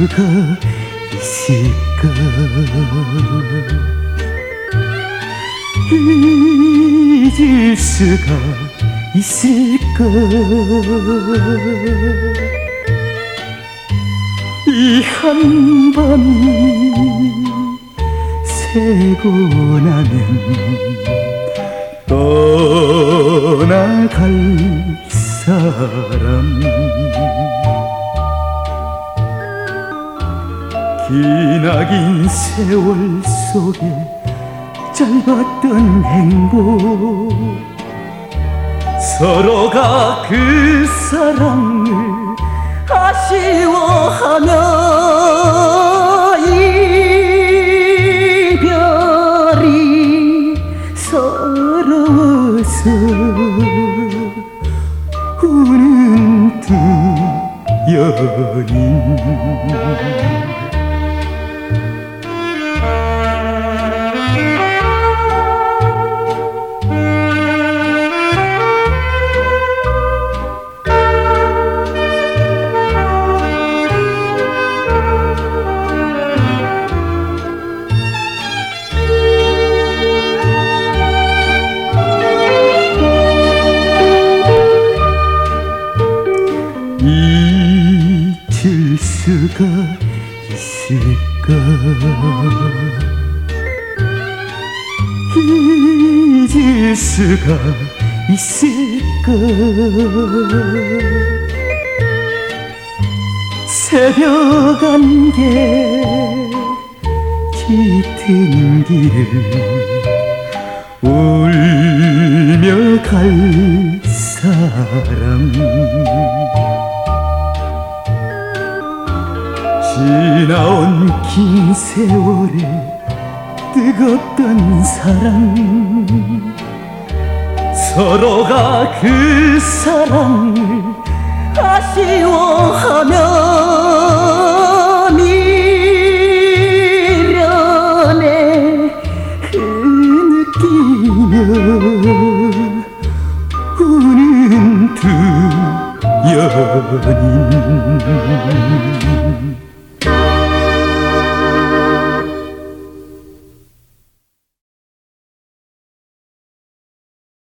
수가 있을까? 잊을 수가 있을까? 이 한밤이 새고 나면 떠나갈 사람, 기나긴 세월 속에 짧았던 행복, 서로가 그 사랑을 아쉬워하며 이별이 서러워서 우는 두 연인. 잊을 수가 있을까? 잊을 수가 있을까? 새벽 안개 짙은 길을 울며 갈 사람, 지나온 긴 세월에 뜨겁던 사랑, 서로가 그 사랑을 아쉬워하며